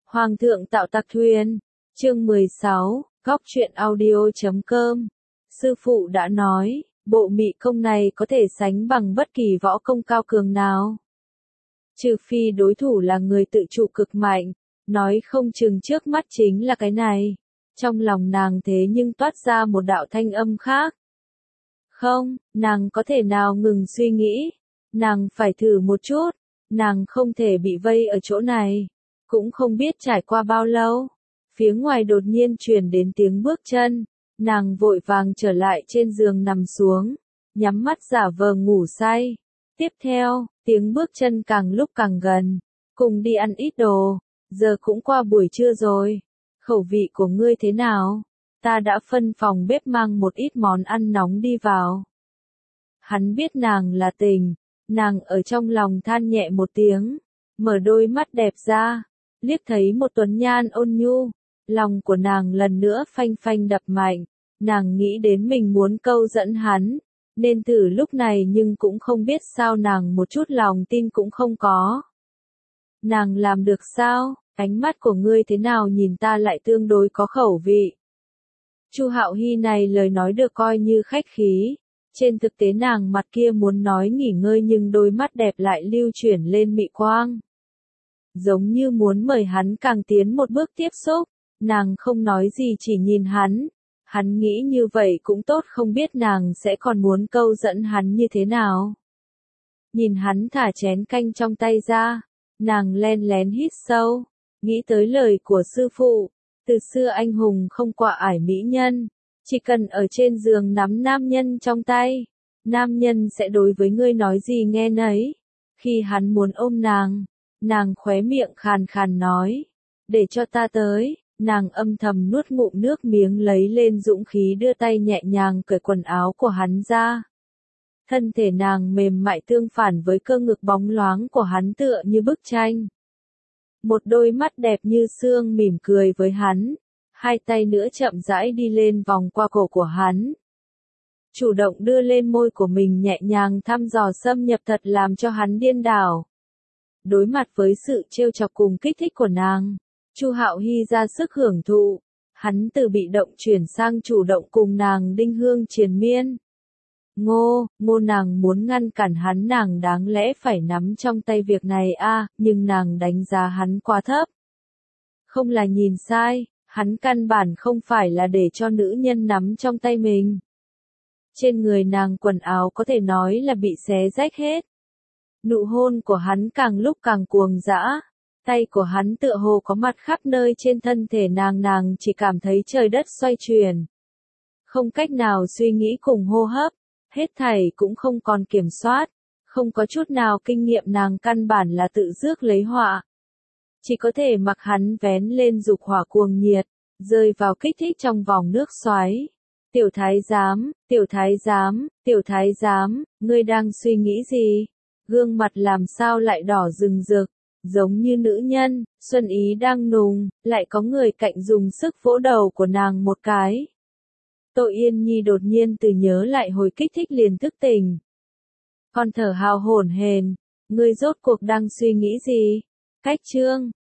Hoàng thượng tạo tặc thuyền. Chương 16, Góc truyện audio.com. Sư phụ đã nói, bộ mị công này có thể sánh bằng bất kỳ võ công cao cường nào. Trừ phi đối thủ là người tự trụ cực mạnh, nói không chừng trước mắt chính là cái này. Trong lòng nàng thế nhưng toát ra một đạo thanh âm khác. Không, nàng có thể nào ngừng suy nghĩ. Nàng phải thử một chút. Nàng không thể bị vây ở chỗ này. Cũng không biết trải qua bao lâu. Phía ngoài đột nhiên truyền đến tiếng bước chân. Nàng vội vàng trở lại trên giường nằm xuống. Nhắm mắt giả vờ ngủ say. Tiếp theo, tiếng bước chân càng lúc càng gần. Cùng đi ăn ít đồ. Giờ cũng qua buổi trưa rồi. Khẩu vị của ngươi thế nào? Ta đã phân phòng bếp mang một ít món ăn nóng đi vào. Hắn biết nàng là tình. Nàng ở trong lòng than nhẹ một tiếng. Mở đôi mắt đẹp ra. Liếc thấy một tuấn nhan ôn nhu. Lòng của nàng lần nữa phanh phanh đập mạnh. Nàng nghĩ đến mình muốn câu dẫn hắn. Nên thử lúc này nhưng cũng không biết sao nàng một chút lòng tin cũng không có. Nàng làm được sao? Ánh mắt của ngươi thế nào nhìn ta lại tương đối có khẩu vị. Chu Hạo Hy này lời nói được coi như khách khí. Trên thực tế nàng mặt kia muốn nói nghỉ ngơi nhưng đôi mắt đẹp lại lưu chuyển lên mị quang. Giống như muốn mời hắn càng tiến một bước tiếp xúc. Nàng không nói gì chỉ nhìn hắn. Hắn nghĩ như vậy cũng tốt không biết nàng sẽ còn muốn câu dẫn hắn như thế nào. Nhìn hắn thả chén canh trong tay ra. Nàng len lén hít sâu. Nghĩ tới lời của sư phụ. Từ xưa anh hùng không quạ ải mỹ nhân. Chỉ cần ở trên giường nắm nam nhân trong tay. Nam nhân sẽ đối với ngươi nói gì nghe nấy. Khi hắn muốn ôm nàng. Nàng khóe miệng khàn khàn nói. Để cho ta tới. Nàng âm thầm nuốt ngụm nước miếng lấy lên dũng khí đưa tay nhẹ nhàng cởi quần áo của hắn ra. Thân thể nàng mềm mại tương phản với cơ ngực bóng loáng của hắn tựa như bức tranh. Một đôi mắt đẹp như sương mỉm cười với hắn. Hai tay nữa chậm rãi đi lên vòng qua cổ của hắn. Chủ động đưa lên môi của mình nhẹ nhàng thăm dò xâm nhập thật làm cho hắn điên đảo. Đối mặt với sự trêu chọc cùng kích thích của nàng. Chu Hạo Hy ra sức hưởng thụ, hắn từ bị động chuyển sang chủ động cùng nàng đinh hương triền miên. Ngô nàng muốn ngăn cản hắn nàng đáng lẽ phải nắm trong tay việc này nhưng nàng đánh giá hắn quá thấp. Không là nhìn sai, hắn căn bản không phải là để cho nữ nhân nắm trong tay mình. Trên người nàng quần áo có thể nói là bị xé rách hết. Nụ hôn của hắn càng lúc càng cuồng dã. Tay của hắn tựa hồ có mặt khắp nơi trên thân thể nàng chỉ cảm thấy trời đất xoay chuyển. Không cách nào suy nghĩ cùng hô hấp, hết thảy cũng không còn kiểm soát, không có chút nào kinh nghiệm nàng căn bản là tự rước lấy họa. Chỉ có thể mặc hắn vén lên dục hỏa cuồng nhiệt, rơi vào kích thích trong vòng nước xoáy. Tiểu thái giám, ngươi đang suy nghĩ gì? Gương mặt làm sao lại đỏ rừng rực? Giống như nữ nhân, xuân ý đang nùng, lại có người cạnh dùng sức vỗ đầu của nàng một cái. Tô Yên Nhi đột nhiên từ nhớ lại hồi kích thích liền thức tỉnh. Con thở hào hổn hển, ngươi rốt cuộc đang suy nghĩ gì? Cách chương,